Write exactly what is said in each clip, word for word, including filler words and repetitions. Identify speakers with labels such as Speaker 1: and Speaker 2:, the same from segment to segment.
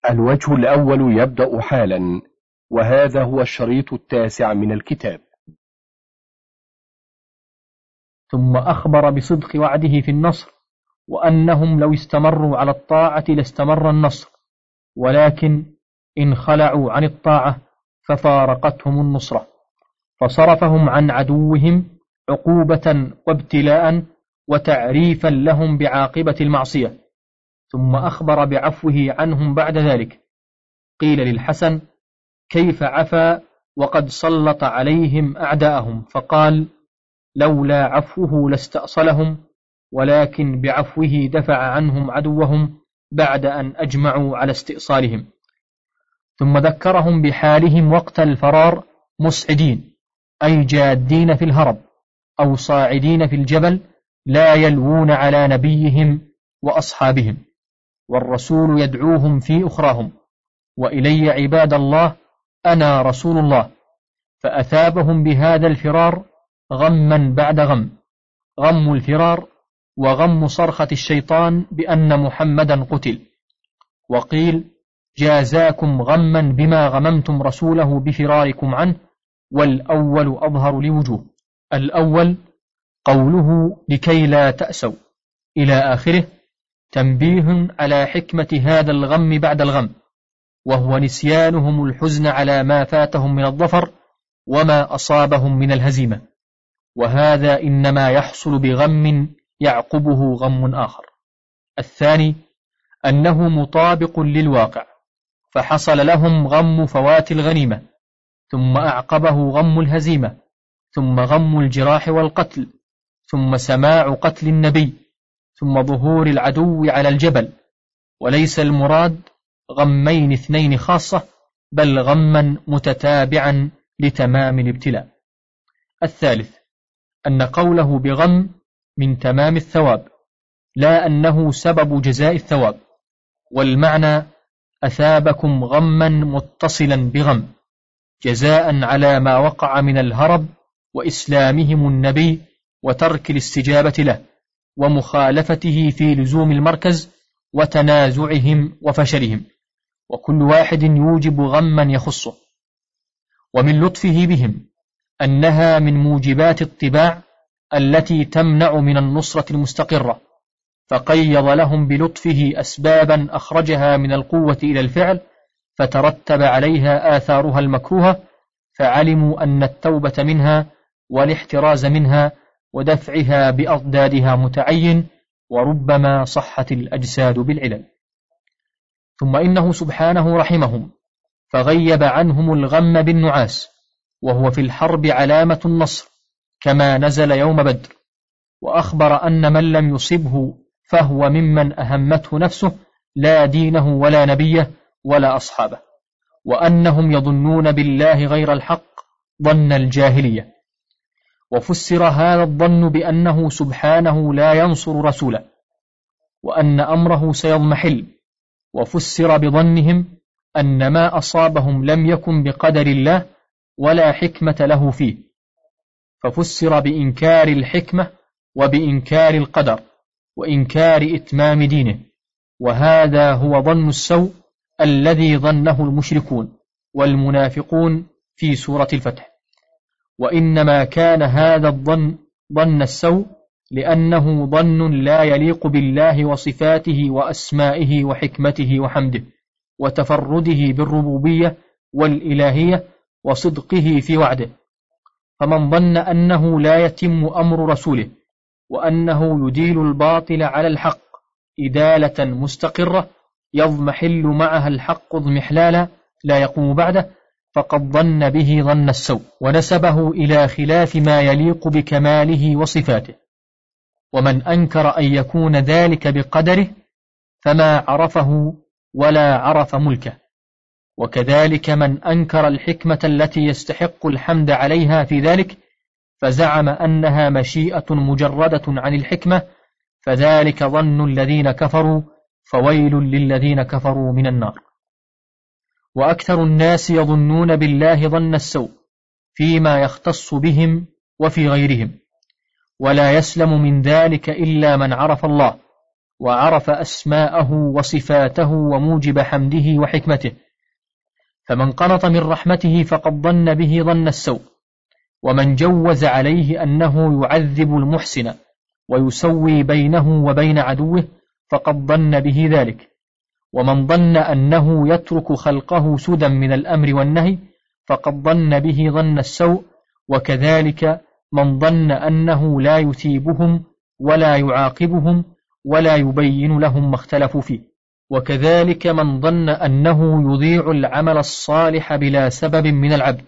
Speaker 1: الوجه الأول يبدأ حالا، وهذا هو الشريط التاسع من الكتاب.
Speaker 2: ثم أخبر بصدق وعده في النصر، وأنهم لو استمروا على الطاعة لاستمر النصر، ولكن إن خلعوا عن الطاعة ففارقتهم النصرة، فصرفهم عن عدوهم عقوبة وابتلاء وتعريفا لهم بعاقبة المعصية. ثم أخبر بعفوه عنهم بعد ذلك. قيل للحسن: كيف عفا وقد سلط عليهم أعداءهم؟ فقال: لولا عفوه لاستأصلهم، ولكن بعفوه دفع عنهم عدوهم بعد أن أجمعوا على استئصالهم. ثم ذكرهم بحالهم وقت الفرار مسعدين، أي جادين في الهرب، أو صاعدين في الجبل لا يلوون على نبيهم وأصحابهم، والرسول يدعوهم في أخراهم: وإلي عباد الله أنا رسول الله. فأثابهم بهذا الفرار غما بعد غم، غم الفرار وغم صرخة الشيطان بأن محمدا قتل. وقيل: جازاكم غما بما غممتم رسوله بفراركم عنه، والأول أظهر لوجوه. الأول قوله لكي لا تأسوا إلى آخره تنبيه على حكمة هذا الغم بعد الغم، وهو نسيانهم الحزن على ما فاتهم من الظفر وما أصابهم من الهزيمة، وهذا إنما يحصل بغم يعقبه غم آخر. الثاني أنه مطابق للواقع، فحصل لهم غم فوات الغنيمة، ثم أعقبه غم الهزيمة، ثم غم الجراح والقتل، ثم سماع قتل النبي، ثم ظهور العدو على الجبل. وليس المراد غمين اثنين خاصة، بل غما متتابعا لتمام الابتلاء. الثالث أن قوله بغم من تمام الثواب، لا أنه سبب جزاء الثواب، والمعنى أثابكم غما متصلا بغم، جزاء على ما وقع من الهرب وإسلامهم النبي وترك الاستجابة له ومخالفته في لزوم المركز وتنازعهم وفشلهم، وكل واحد يوجب غما يخصه. ومن لطفه بهم أنها من موجبات الطباع التي تمنع من النصرة المستقرة، فقيض لهم بلطفه أسبابا أخرجها من القوة إلى الفعل، فترتب عليها آثارها المكروهة، فعلموا أن التوبة منها والاحتراز منها ودفعها بأضدادها متعين، وربما صحت الأجساد بالعلل. ثم إنه سبحانه رحمهم، فغيب عنهم الغم بالنعاس، وهو في الحرب علامة النصر، كما نزل يوم بدر، وأخبر أن من لم يصبه فهو ممن أهمته نفسه، لا دينه ولا نبيه ولا أصحابه، وأنهم يظنون بالله غير الحق ظن الجاهلية. وفسر هذا الظن بأنه سبحانه لا ينصر رسوله، وأن أمره سيضمحل. وفسر بظنهم أن ما أصابهم لم يكن بقدر الله ولا حكمة له فيه، ففسر بإنكار الحكمة وبإنكار القدر وإنكار إتمام دينه، وهذا هو ظن السوء الذي ظنه المشركون والمنافقون في سورة الفتح. وإنما كان هذا الظن ظن السوء لأنه ظن لا يليق بالله وصفاته وأسمائه وحكمته وحمده وتفرده بالربوبية والإلهية وصدقه في وعده. فمن ظن أنه لا يتم أمر رسوله، وأنه يديل الباطل على الحق إدالة مستقرة يضمحل معها الحق اضمحلالا لا يقوم بعده، فقد ظن به ظن السوء، ونسبه إلى خلاف ما يليق بكماله وصفاته. ومن أنكر أن يكون ذلك بقدره فما عرفه ولا عرف ملكه. وكذلك من أنكر الحكمة التي يستحق الحمد عليها في ذلك، فزعم أنها مشيئة مجردة عن الحكمة، فذلك ظن الذين كفروا، فويل للذين كفروا من النار. وأكثر الناس يظنون بالله ظن السوء فيما يختص بهم وفي غيرهم، ولا يسلم من ذلك إلا من عرف الله وعرف أسماءه وصفاته وموجب حمده وحكمته. فمن قنط من رحمته فقد ظن به ظن السوء، ومن جوز عليه أنه يعذب المحسن ويسوي بينه وبين عدوه فقد ظن به ذلك، ومن ظن أنه يترك خلقه سدى من الأمر والنهي فقد ظن به ظن السوء، وكذلك من ظن أنه لا يثيبهم ولا يعاقبهم ولا يبين لهم ما اختلفوا فيه، وكذلك من ظن أنه يضيع العمل الصالح بلا سبب من العبد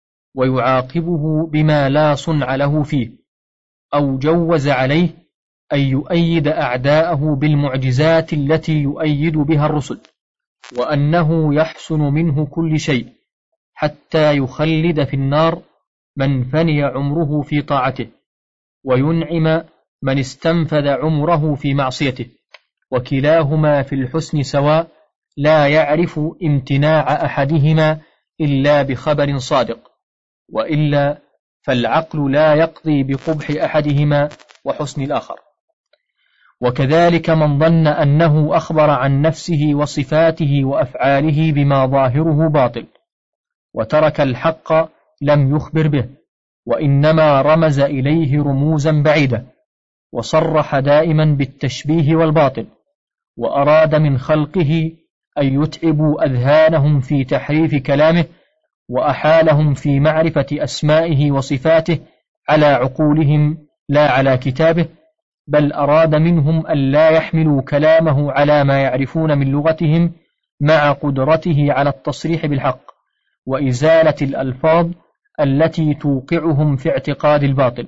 Speaker 2: ويعاقبه بما لا صنع له فيه، أو جوز عليه أن يؤيد أعداءه بالمعجزات التي يؤيد بها الرسل، وأنه يحسن منه كل شيء حتى يخلد في النار من فني عمره في طاعته، وينعم من استنفذ عمره في معصيته، وكلاهما في الحسن سواء، لا يعرف امتناع أحدهما إلا بخبر صادق، وإلا فالعقل لا يقضي بقبح أحدهما وحسن الآخر. وكذلك من ظن أنه أخبر عن نفسه وصفاته وأفعاله بما ظاهره باطل، وترك الحق لم يخبر به، وإنما رمز إليه رموزا بعيدة، وصرح دائما بالتشبيه والباطل، وأراد من خلقه أن يتعبوا أذهانهم في تحريف كلامه، وأحالهم في معرفة أسمائه وصفاته على عقولهم لا على كتابه، بل أراد منهم أن لا يحملوا كلامه على ما يعرفون من لغتهم مع قدرته على التصريح بالحق وإزالة الألفاظ التي توقعهم في اعتقاد الباطل،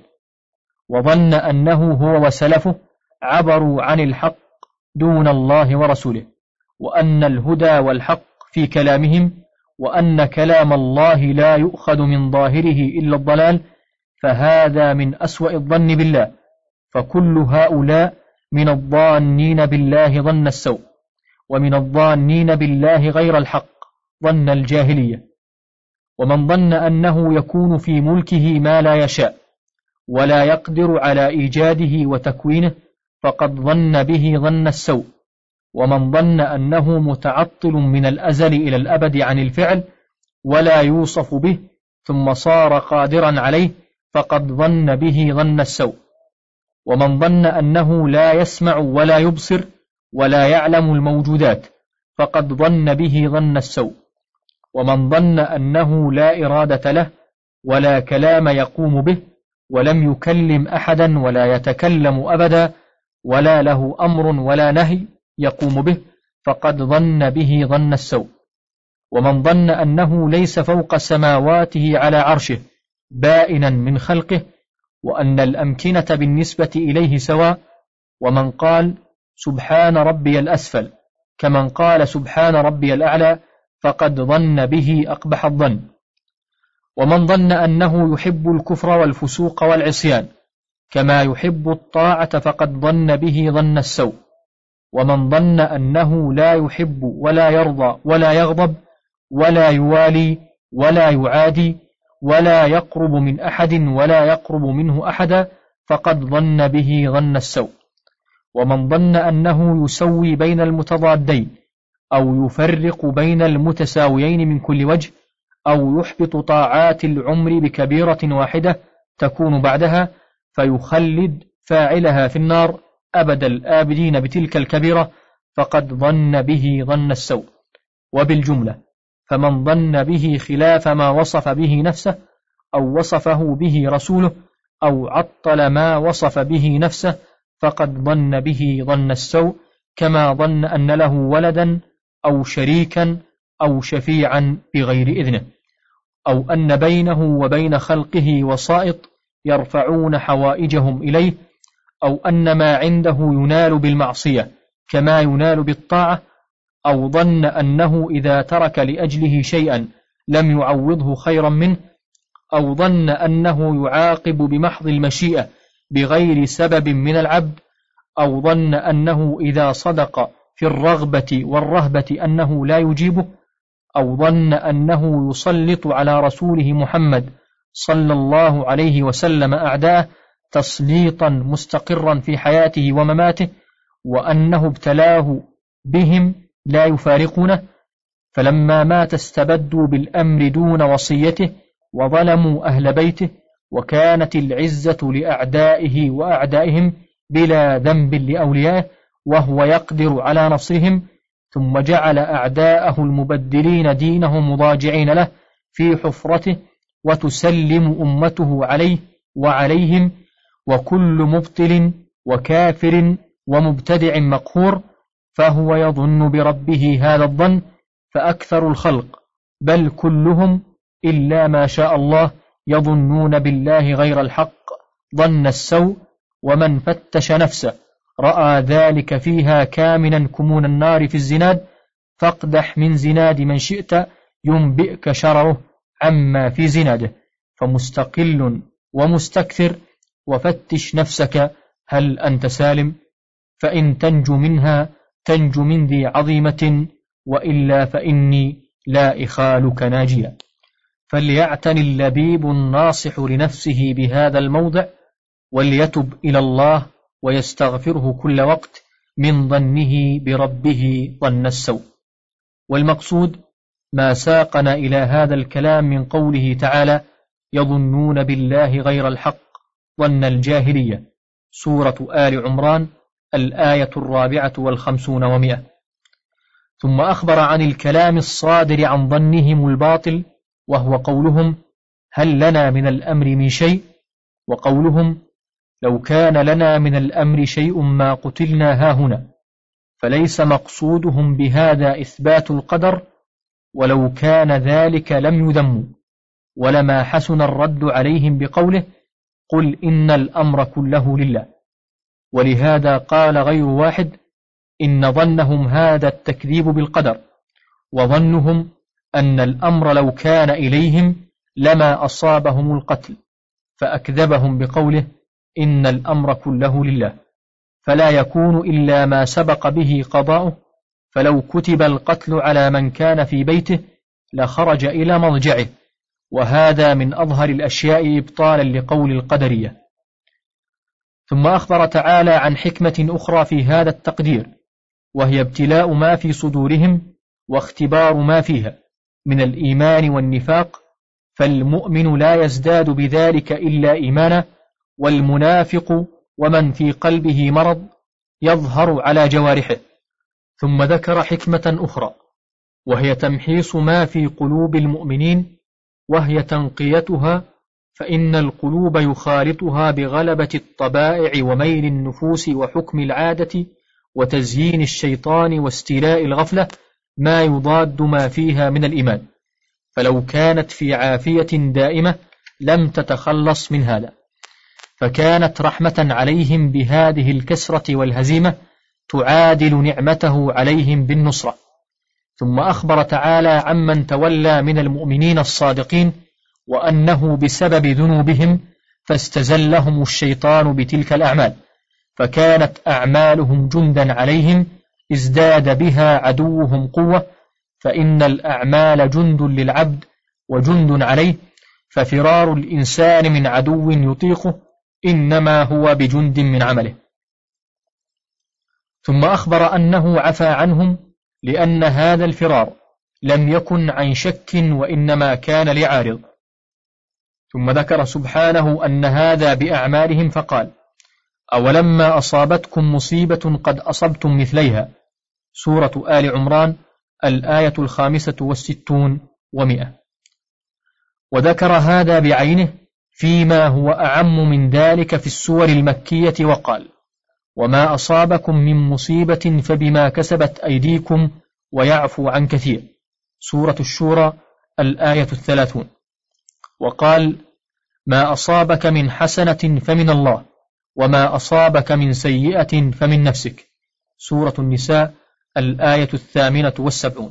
Speaker 2: وظن أنه هو وسلفه عبروا عن الحق دون الله ورسوله، وأن الهدى والحق في كلامهم، وأن كلام الله لا يؤخذ من ظاهره إلا الضلال، فهذا من أسوأ الظن بالله، فكل هؤلاء من الظانين بالله ظن السوء، ومن الظانين بالله غير الحق ظن الجاهلية. ومن ظن أنه يكون في ملكه ما لا يشاء ولا يقدر على إيجاده وتكوينه فقد ظن به ظن السوء، ومن ظن أنه متعطل من الأزل إلى الأبد عن الفعل ولا يوصف به ثم صار قادرا عليه فقد ظن به ظن السوء، ومن ظن أنه لا يسمع ولا يبصر ولا يعلم الموجودات فقد ظن به ظن السوء، ومن ظن أنه لا إرادة له ولا كلام يقوم به ولم يكلم أحدا ولا يتكلم أبدا ولا له أمر ولا نهي يقوم به فقد ظن به ظن السوء، ومن ظن أنه ليس فوق سماواته على عرشه بائنا من خلقه، وأن الأمكنة بالنسبة إليه سواء، ومن قال سبحان ربي الأسفل كمن قال سبحان ربي الأعلى فقد ظن به أقبح الظن، ومن ظن أنه يحب الكفر والفسوق والعصيان كما يحب الطاعة فقد ظن به ظن السوء، ومن ظن أنه لا يحب ولا يرضى ولا يغضب ولا يوالي ولا يعادي ولا يقرب من أحد ولا يقرب منه أحدا فقد ظن به ظن السوء، ومن ظن أنه يسوي بين المتضادين أو يفرق بين المتساويين من كل وجه أو يحبط طاعات العمر بكبيرة واحدة تكون بعدها فيخلد فاعلها في النار أبد الآبدين بتلك الكبيرة فقد ظن به ظن السوء. وبالجملة فمن ظن به خلاف ما وصف به نفسه أو وصفه به رسوله أو عطل ما وصف به نفسه فقد ظن به ظن السوء، كما ظن أن له ولدا أو شريكا أو شفيعا بغير إذنه، أو أن بينه وبين خلقه وسائط يرفعون حوائجهم إليه، أو أن ما عنده ينال بالمعصية كما ينال بالطاعة، أو ظن أنه إذا ترك لأجله شيئا لم يعوضه خيرا منه، أو ظن أنه يعاقب بمحض المشيئة بغير سبب من العبد، أو ظن أنه إذا صدق في الرغبة والرهبة أنه لا يجيبه، أو ظن أنه يسلط على رسوله محمد صلى الله عليه وسلم أعداءه تسليطا مستقرا في حياته ومماته، وأنه ابتلاه بهم لا يفارقونه، فلما مات استبدوا بالأمر دون وصيته وظلموا أهل بيته، وكانت العزة لأعدائه وأعدائهم بلا ذنب لأوليائه، وهو يقدر على نصرهم، ثم جعل أعداءه المبدلين دينه مضاجعين له في حفرته، وتسلم أمته عليه وعليهم، وكل مبطل وكافر ومبتدع مقهور، فهو يظن بربه هذا الظن، فأكثر الخلق بل كلهم إلا ما شاء الله يظنون بالله غير الحق ظن السوء، ومن فتش نفسه رأى ذلك فيها كامنا كمون النار في الزناد، فاقدح من زناد من شئت ينبئك شرره عما في زناده، فمستقل ومستكثر، وفتش نفسك هل أنت سالم، فإن تنجو منها تنجو من ذي عظيمة، وإلا فإني لا إخالك ناجيا. فليعتني اللبيب الناصح لنفسه بهذا الموضع، وليتب إلى الله ويستغفره كل وقت من ظنه بربه ظن السوء. والمقصود ما ساقنا إلى هذا الكلام من قوله تعالى: يظنون بالله غير الحق ظن الجاهلية، سورة آل عمران الآية الرابعة والخمسون ومئة. ثم أخبر عن الكلام الصادر عن ظنهم الباطل، وهو قولهم: هل لنا من الأمر من شيء؟ وقولهم: لو كان لنا من الأمر شيء ما قتلنا هاهنا. فليس مقصودهم بهذا إثبات القدر، ولو كان ذلك لم يذموا، ولما حسن الرد عليهم بقوله: قل إن الأمر كله لله. ولهذا قال غير واحد: إن ظنهم هذا التكذيب بالقدر، وظنهم أن الأمر لو كان إليهم لما أصابهم القتل، فأكذبهم بقوله: إن الأمر كله لله، فلا يكون إلا ما سبق به قضاؤه، فلو كتب القتل على من كان في بيته لخرج إلى مضجعه، وهذا من أظهر الأشياء إبطالا لقول القدرية. ثم أخبر تعالى عن حكمة أخرى في هذا التقدير، وهي ابتلاء ما في صدورهم واختبار ما فيها من الإيمان والنفاق، فالمؤمن لا يزداد بذلك إلا إيمانا، والمنافق ومن في قلبه مرض يظهر على جوارحه. ثم ذكر حكمة أخرى، وهي تمحيص ما في قلوب المؤمنين، وهي تنقيتها، فإن القلوب يخالطها بغلبة الطبائع وميل النفوس وحكم العادة وتزيين الشيطان واستيلاء الغفلة ما يضاد ما فيها من الإيمان، فلو كانت في عافية دائمة لم تتخلص من هذا، فكانت رحمة عليهم بهذه الكسرة والهزيمة تعادل نعمته عليهم بالنصرة. ثم أخبر تعالى عمن تولى من المؤمنين الصادقين، وأنه بسبب ذنوبهم فاستزلهم الشيطان بتلك الأعمال، فكانت أعمالهم جندا عليهم ازداد بها عدوهم قوة، فإن الأعمال جند للعبد وجند عليه، ففرار الإنسان من عدو يطيقه إنما هو بجند من عمله. ثم أخبر أنه عفى عنهم، لأن هذا الفرار لم يكن عن شك وإنما كان لعارض. ثم ذكر سبحانه أن هذا بأعمالهم، فقال: أولما أصابتكم مصيبة قد أصبتم مثليها، سورة آل عمران الآية الخامسة والستون ومئة. وذكر هذا بعينه فيما هو أعم من ذلك في السور المكية، وقال: وما أصابكم من مصيبة فبما كسبت أيديكم ويعفو عن كثير، سورة الشورى الآية الثلاثون. وقال: ما أصابك من حسنة فمن الله، وما أصابك من سيئة فمن نفسك، سورة النساء الآية الثامنة والسبعون.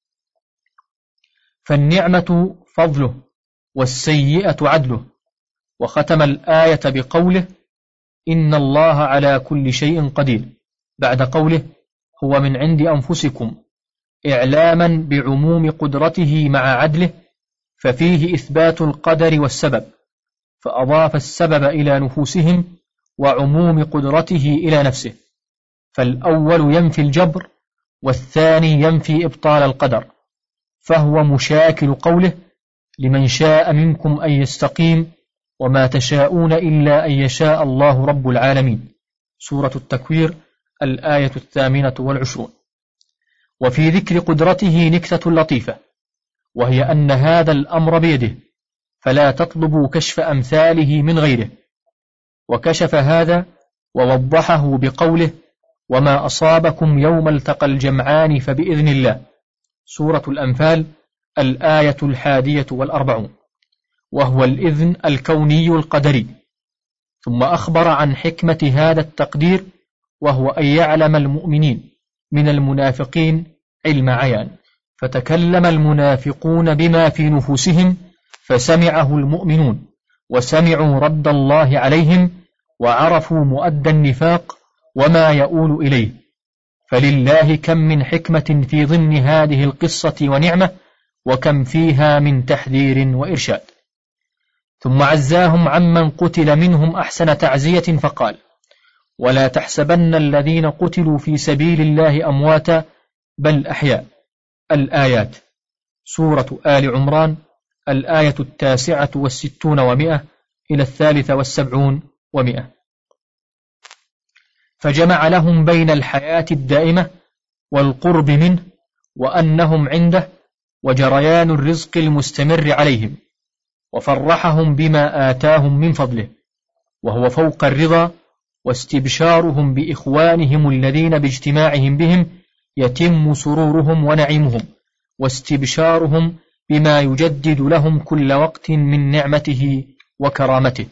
Speaker 2: فالنعمة فضله والسيئة عدله. وختم الآية بقوله: إن الله على كل شيء قدير، بعد قوله: هو من عند أنفسكم، إعلاما بعموم قدرته مع عدله، ففيه إثبات القدر والسبب، فأضاف السبب إلى نفوسهم وعموم قدرته إلى نفسه، فالأول ينفي الجبر والثاني ينفي إبطال القدر، فهو مشاكل قوله لمن شاء منكم أن يستقيم وما تشاءون إلا أن يشاء الله رب العالمين، سورة التكوير الآية الثامنة والعشرون. وفي ذكر قدرته نكتة لطيفة، وهي أن هذا الأمر بيده، فلا تطلبوا كشف أمثاله من غيره، وكشف هذا ووضحه بقوله وما أصابكم يوم التقى الجمعان فبإذن الله، سورة الأنفال الآية الحادية والأربعون، وهو الإذن الكوني القدري. ثم أخبر عن حكمة هذا التقدير، وهو أن يعلم المؤمنين من المنافقين علم عيان، فتكلم المنافقون بما في نفوسهم فسمعه المؤمنون، وسمعوا رد الله عليهم، وعرفوا مؤدى النفاق وما يؤول إليه. فلله كم من حكمة في ضمن هذه القصة ونعمة، وكم فيها من تحذير وإرشاد. ثم عزاهم عمن قتل منهم أحسن تعزية فقال ولا تحسبن الذين قتلوا في سبيل الله أمواتا بل أحياء، الآيات، سورة آل عمران الآية التاسعة والستون ومئة إلى الثالثة والسبعون ومئة. فجمع لهم بين الحياة الدائمة والقرب منه وأنهم عنده وجريان الرزق المستمر عليهم، وفرحهم بما آتاهم من فضله، وهو فوق الرضا، واستبشارهم بإخوانهم الذين باجتماعهم بهم يتم سرورهم ونعيمهم، واستبشارهم بما يجدد لهم كل وقت من نعمته وكرامته.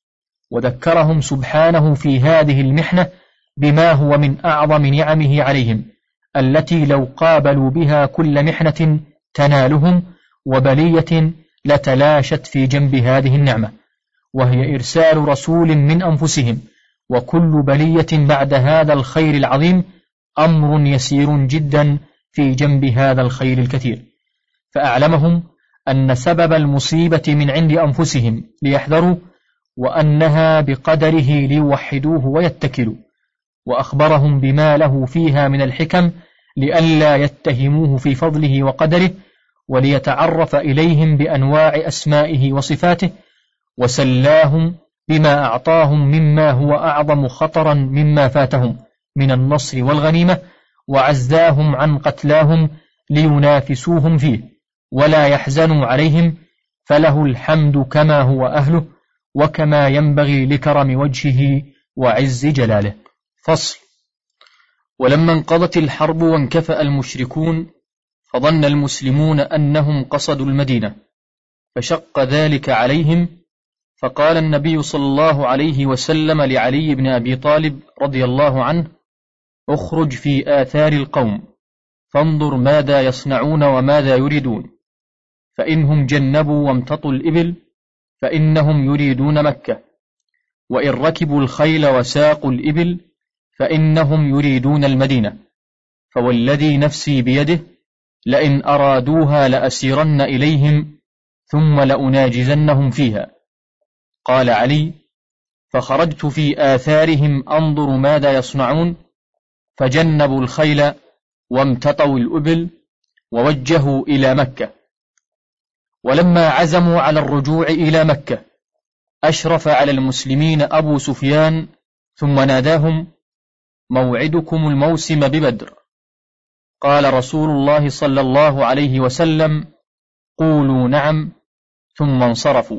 Speaker 2: وذكرهم سبحانه في هذه المحنة بما هو من أعظم نعمه عليهم، التي لو قابلوا بها كل محنة تنالهم وبلية لتلاشت في جنب هذه النعمة، وهي إرسال رسول من أنفسهم. وكل بلية بعد هذا الخير العظيم أمر يسير جدا في جنب هذا الخير الكثير. فأعلمهم أن سبب المصيبة من عند أنفسهم ليحذروا، وأنها بقدره ليوحدوه ويتكلوا، وأخبرهم بما له فيها من الحكم لئلا يتهموه في فضله وقدره، وليتعرف إليهم بأنواع أسمائه وصفاته، وسلاهم بما أعطاهم مما هو أعظم خطرا مما فاتهم من النصر والغنيمة، وعزاهم عن قتلاهم لينافسوهم فيه ولا يحزنوا عليهم، فله الحمد كما هو أهله وكما ينبغي لكرم وجهه وعز جلاله. فصل. ولما انقضت الحرب وانكفأ المشركون فظن المسلمون أنهم قصدوا المدينة، فشق ذلك عليهم، فقال النبي صلى الله عليه وسلم لعلي بن أبي طالب رضي الله عنه اخرج في آثار القوم فانظر ماذا يصنعون وماذا يريدون، فإنهم جنبوا وامتطوا الإبل فإنهم يريدون مكة، وإن ركبوا الخيل وساقوا الإبل فإنهم يريدون المدينة، فوالذي نفسي بيده لئن أرادوها لأسيرن إليهم ثم لأناجزنهم فيها. قال علي فخرجت في آثارهم أنظر ماذا يصنعون، فجنبوا الخيل وامتطوا الإبل ووجهوا إلى مكة. ولما عزموا على الرجوع إلى مكة أشرف على المسلمين أبو سفيان ثم ناداهم موعدكم الموسم ببدر. قال رسول الله صلى الله عليه وسلم قولوا نعم، ثم انصرفوا.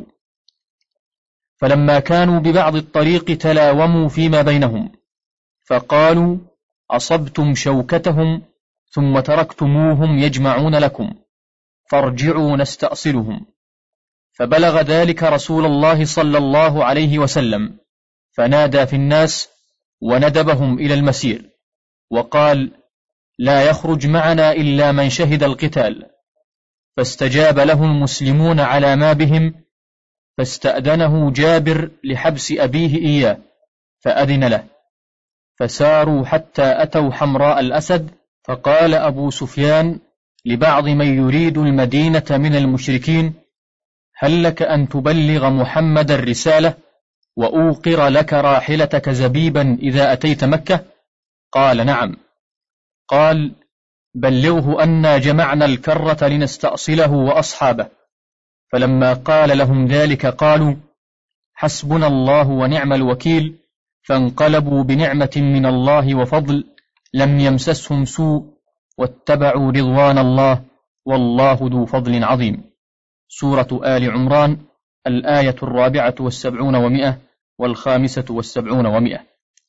Speaker 2: فلما كانوا ببعض الطريق تلاوموا فيما بينهم فقالوا أصبتم شوكتهم ثم تركتموهم يجمعون لكم، فارجعوا نستأصلهم. فبلغ ذلك رسول الله صلى الله عليه وسلم، فنادى في الناس وندبهم إلى المسير، وقال لا يخرج معنا إلا من شهد القتال. فاستجاب له المسلمون على ما بهم، فاستأذنه جابر لحبس أبيه إياه فأذن له، فساروا حتى أتوا حمراء الأسد، فقال أبو سفيان لبعض من يريد المدينة من المشركين هل لك أن تبلغ محمد الرسالة وأوقر لك راحلتك زبيبا إذا أتيت مكة؟ قال نعم. قال بلغه أنا جمعنا الكرة لنستأصله وأصحابه. فلما قال لهم ذلك قالوا حسبنا الله ونعم الوكيل، فانقلبوا بنعمة من الله وفضل لم يمسسهم سوء واتبعوا رضوان الله والله ذو فضل عظيم. سورة آل عمران، الآية الرابعة والسبعون ومئة والخامسة والسبعون ومئة.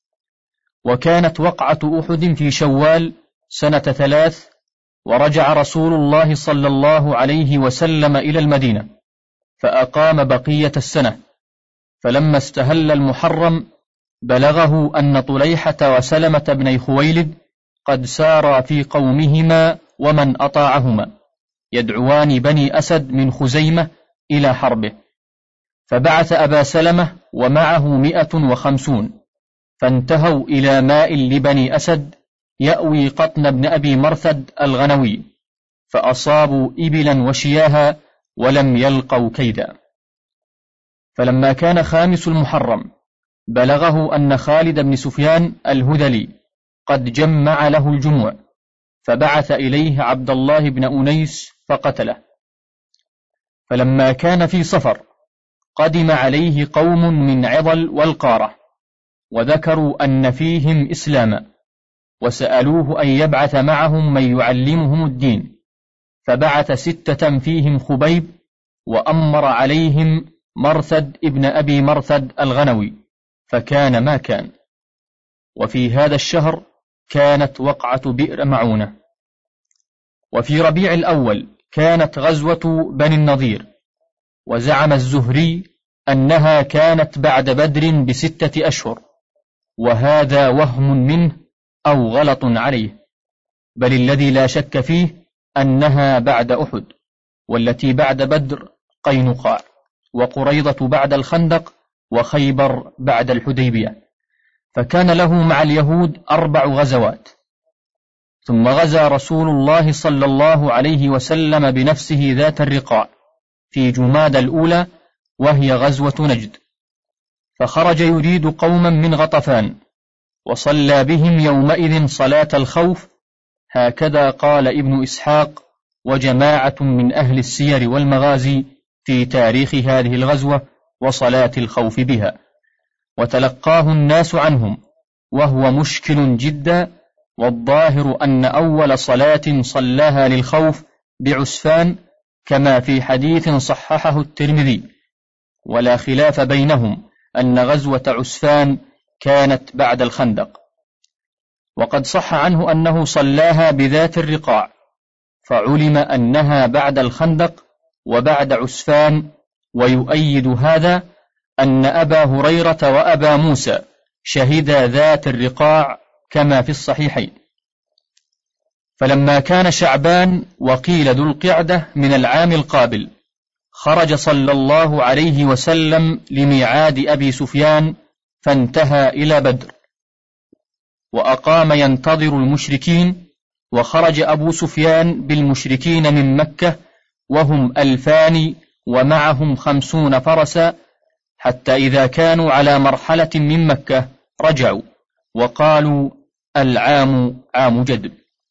Speaker 2: وكانت وقعة أحد في شوال سنة ثلاث، ورجع رسول الله صلى الله عليه وسلم إلى المدينة فأقام بقية السنة. فلما استهل المحرم بلغه أن طليحة وسلمة بن خويلد قد سارا في قومهما ومن أطاعهما يدعوان بني أسد من خزيمة إلى حربه، فبعث أبا سلمة ومعه مئة وخمسون، فانتهوا إلى ماء لبني أسد يأوي قطن بن أبي مرثد الغنوي، فأصابوا إبلا وشياها ولم يلقوا كيدا. فلما كان خامس المحرم بلغه أن خالد بن سفيان الهذلي قد جمع له الجموع، فبعث إليه عبد الله بن أنيس فقتله. فلما كان في صفر قدم عليه قوم من عضل والقارة وذكروا أن فيهم إسلاما، وسألوه أن يبعث معهم من يعلمهم الدين، فبعث ستة فيهم خبيب، وأمر عليهم مرثد ابن أبي مرثد الغنوي، فكان ما كان. وفي هذا الشهر كانت وقعة بئر معونة. وفي ربيع الأول كانت غزوة بني النضير، وزعم الزهري أنها كانت بعد بدر بستة أشهر، وهذا وهم منه أو غلط عليه، بل الذي لا شك فيه أنها بعد أحد، والتي بعد بدر قينقاع، وقريضة بعد الخندق، وخيبر بعد الحديبية. فكان له مع اليهود أربع غزوات. ثم غزا رسول الله صلى الله عليه وسلم بنفسه ذات الرقاع في جماد الأولى، وهي غزوة نجد، فخرج يريد قوما من غطفان، وصلى بهم يومئذ صلاة الخوف، هكذا قال ابن إسحاق وجماعة من أهل السير والمغازي في تاريخ هذه الغزوة وصلاة الخوف بها. وتلقاه الناس عنهم وهو مشكل جدا، والظاهر أن أول صلاة صلاها للخوف بعسفان، كما في حديث صححه الترمذي، ولا خلاف بينهم أن غزوة عسفان كانت بعد الخندق. وقد صح عنه أنه صلاها بذات الرقاع، فعلم أنها بعد الخندق وبعد عسفان. ويؤيد هذا أن أبا هريرة وأبا موسى شهدا ذات الرقاع كما في الصحيحين. فلما كان شعبان وقيل ذو القعدة من العام القابل، خرج صلى الله عليه وسلم لميعاد أبي سفيان، فانتهى إلى بدر، وأقام ينتظر المشركين. وخرج أبو سفيان بالمشركين من مكة وهم ألفان ومعهم خمسون فرسا، حتى إذا كانوا على مرحلة من مكة رجعوا وقالوا العام عام جدب.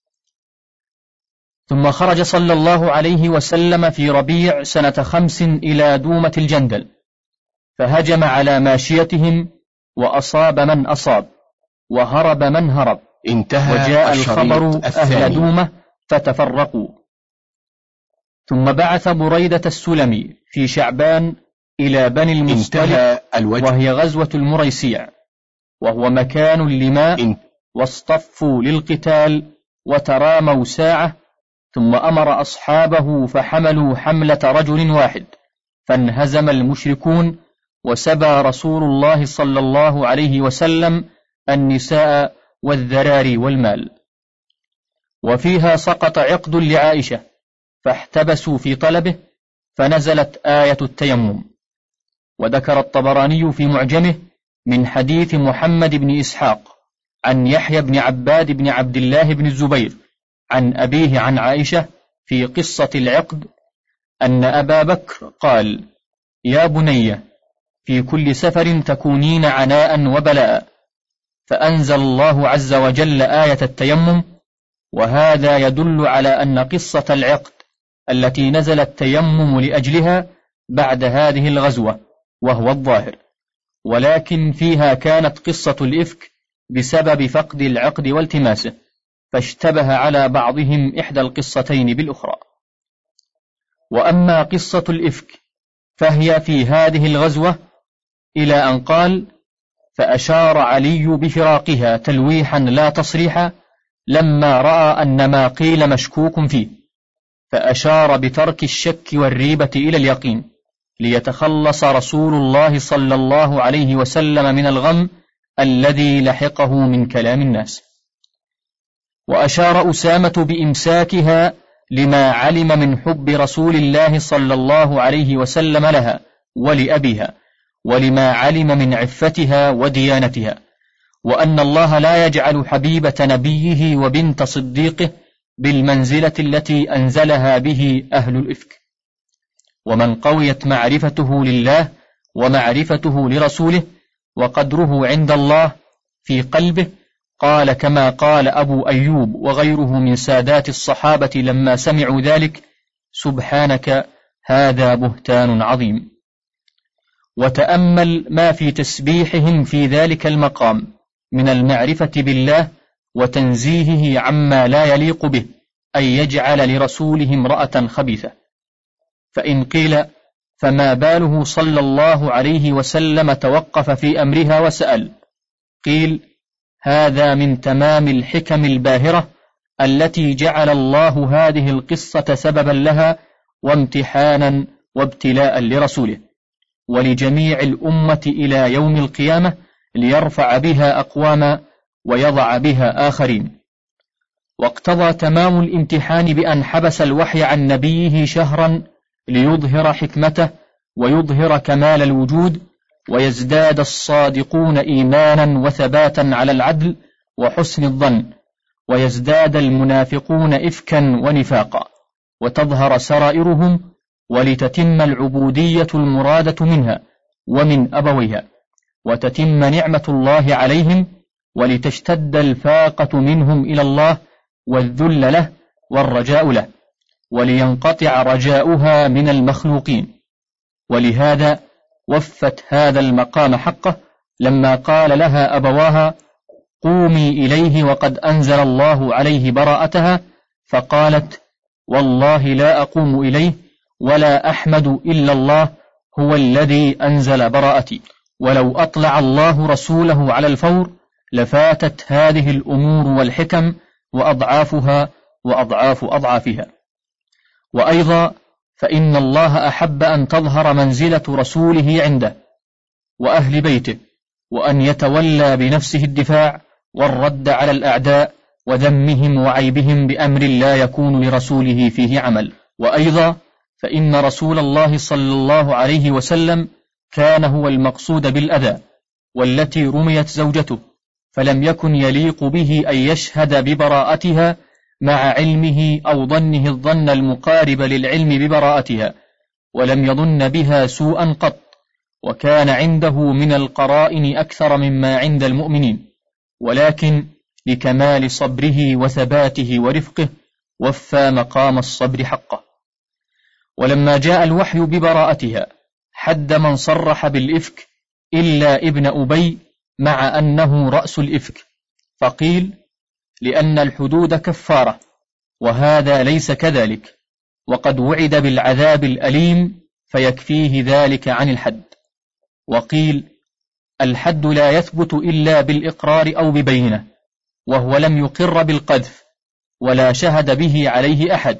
Speaker 2: ثم خرج صلى الله عليه وسلم في ربيع سنة خمس إلى دومة الجندل، فهجم على ماشيتهم وأصاب من أصاب وهرب من هرب.
Speaker 1: انتهى.
Speaker 2: وجاء الخبر أهل دومة فتفرقوا. ثم بعث بريدة السلمي في شعبان إلى بني المصطلق، وهي غزوة المريسيع، وهو مكان لماء، واصطفوا للقتال وتراموا ساعة. ثم أمر أصحابه فحملوا حملة رجل واحد، فانهزم المشركون، وسبى رسول الله صلى الله عليه وسلم النساء والذراري والمال. وفيها سقط عقد لعائشة، فاحتبسوا في طلبه، فنزلت آية التيمم. وذكر الطبراني في معجمه من حديث محمد بن إسحاق عن يحيى بن عباد بن عبد الله بن الزبير عن أبيه عن عائشة في قصة العقد أن أبا بكر قال: يا بني، في كل سفر تكونين عناء وبلاء، فأنزل الله عز وجل آية التيمم، وهذا يدل على أن قصة العقد التي نزل التيمم لأجلها بعد هذه الغزوة وهو الظاهر، ولكن فيها كانت قصة الإفك بسبب فقد العقد والتماسه، فاشتبه على بعضهم إحدى القصتين بالأخرى. وأما قصة الإفك فهي في هذه الغزوة إلى أن قال: فأشار علي بفراقها تلويحا لا تصريحا لما رأى أن ما قيل مشكوك فيه، فأشار بترك الشك والريبة إلى اليقين ليتخلص رسول الله صلى الله عليه وسلم من الغم الذي لحقه من كلام الناس. وأشار أسامة بإمساكها لما علم من حب رسول الله صلى الله عليه وسلم لها ولأبيها، ولما علم من عفتها وديانتها، وأن الله لا يجعل حبيبة نبيه وبنت صديقه بالمنزلة التي أنزلها به أهل الإفك. ومن قويت معرفته لله ومعرفته لرسوله وقدره عند الله في قلبه قال كما قال أبو أيوب وغيره من سادات الصحابة لما سمعوا ذلك: سبحانك هذا بهتان عظيم. وتأمل ما في تسبيحهم في ذلك المقام من المعرفة بالله وتنزيهه عما لا يليق به أن يجعل لرسوله امرأة خبيثة. فإن قيل: فما باله صلى الله عليه وسلم توقف في أمرها وسأل؟ قيل: هذا من تمام الحكم الباهرة التي جعل الله هذه القصة سببا لها وامتحانا وابتلاء لرسوله ولجميع الأمة إلى يوم القيامة، ليرفع بها أقواما ويضع بها آخرين. واقتضى تمام الامتحان بأن حبس الوحي عن نبيه شهرا ليظهر حكمته ويظهر كمال الوجود، ويزداد الصادقون إيمانا وثباتا على العدل وحسن الظن، ويزداد المنافقون إفكا ونفاقا، وتظهر سرائرهم، ولتتم العبودية المرادة منها ومن أبويها، وتتم نعمة الله عليهم، ولتشتد الفاقة منهم إلى الله والذل له والرجاء له، ولينقطع رجاؤها من المخلوقين. ولهذا وفت هذا المقام حقه لما قال لها أبواها: قومي إليه وقد أنزل الله عليه براءتها، فقالت: والله لا أقوم إليه ولا أحمد إلا الله، هو الذي أنزل براءتي. ولو أطلع الله رسوله على الفور لفاتت هذه الأمور والحكم وأضعافها وأضعاف أضعافها. وأيضا فإن الله أحب أن تظهر منزلة رسوله عنده وأهل بيته، وأن يتولى بنفسه الدفاع والرد على الأعداء وذمهم وعيبهم بأمر لا يكون لرسوله فيه عمل. وأيضا فإن رسول الله صلى الله عليه وسلم كان هو المقصود بالأذى، والتي رميت زوجته، فلم يكن يليق به أن يشهد ببراءتها مع علمه أو ظنه الظن المقارب للعلم ببراءتها، ولم يظن بها سوءا قط، وكان عنده من القرائن أكثر مما عند المؤمنين، ولكن لكمال صبره وثباته ورفقه وفى مقام الصبر حقه. ولما جاء الوحي ببراءتها حد من صرح بالإفك إلا ابن أبي، مع أنه رأس الإفك، فقيل: لأن الحدود كفارة، وهذا ليس كذلك، وقد وعد بالعذاب الأليم فيكفيه ذلك عن الحد. وقيل: الحد لا يثبت إلا بالإقرار أو ببينة، وهو لم يقر بالقذف ولا شهد به عليه أحد،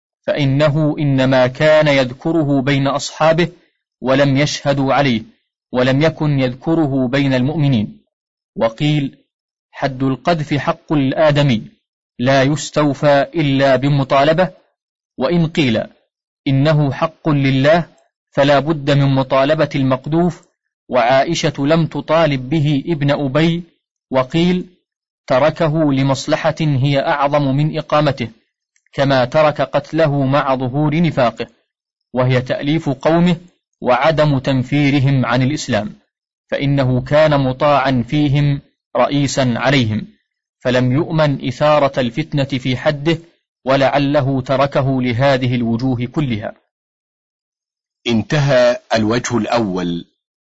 Speaker 2: فإنه إنما كان يذكره بين أصحابه ولم يشهدوا عليه، ولم يكن يذكره بين المؤمنين. وقيل: حد القذف حق الآدمي لا يستوفى إلا بمطالبة. وإن قيل إنه حق لله فلا بد من مطالبة المقذوف، وعائشة لم تطالب به ابن أبي. وقيل: تركه لمصلحة هي أعظم من إقامته، كما ترك قتله مع ظهور نفاقه، وهي تأليف قومه وعدم تنفيرهم عن الإسلام، فإنه كان مطاعا فيهم رئيسا عليهم، فلم يؤمن إثارة الفتنة في حده، ولعله تركه لهذه الوجوه كلها.
Speaker 1: انتهى الوجه الأول.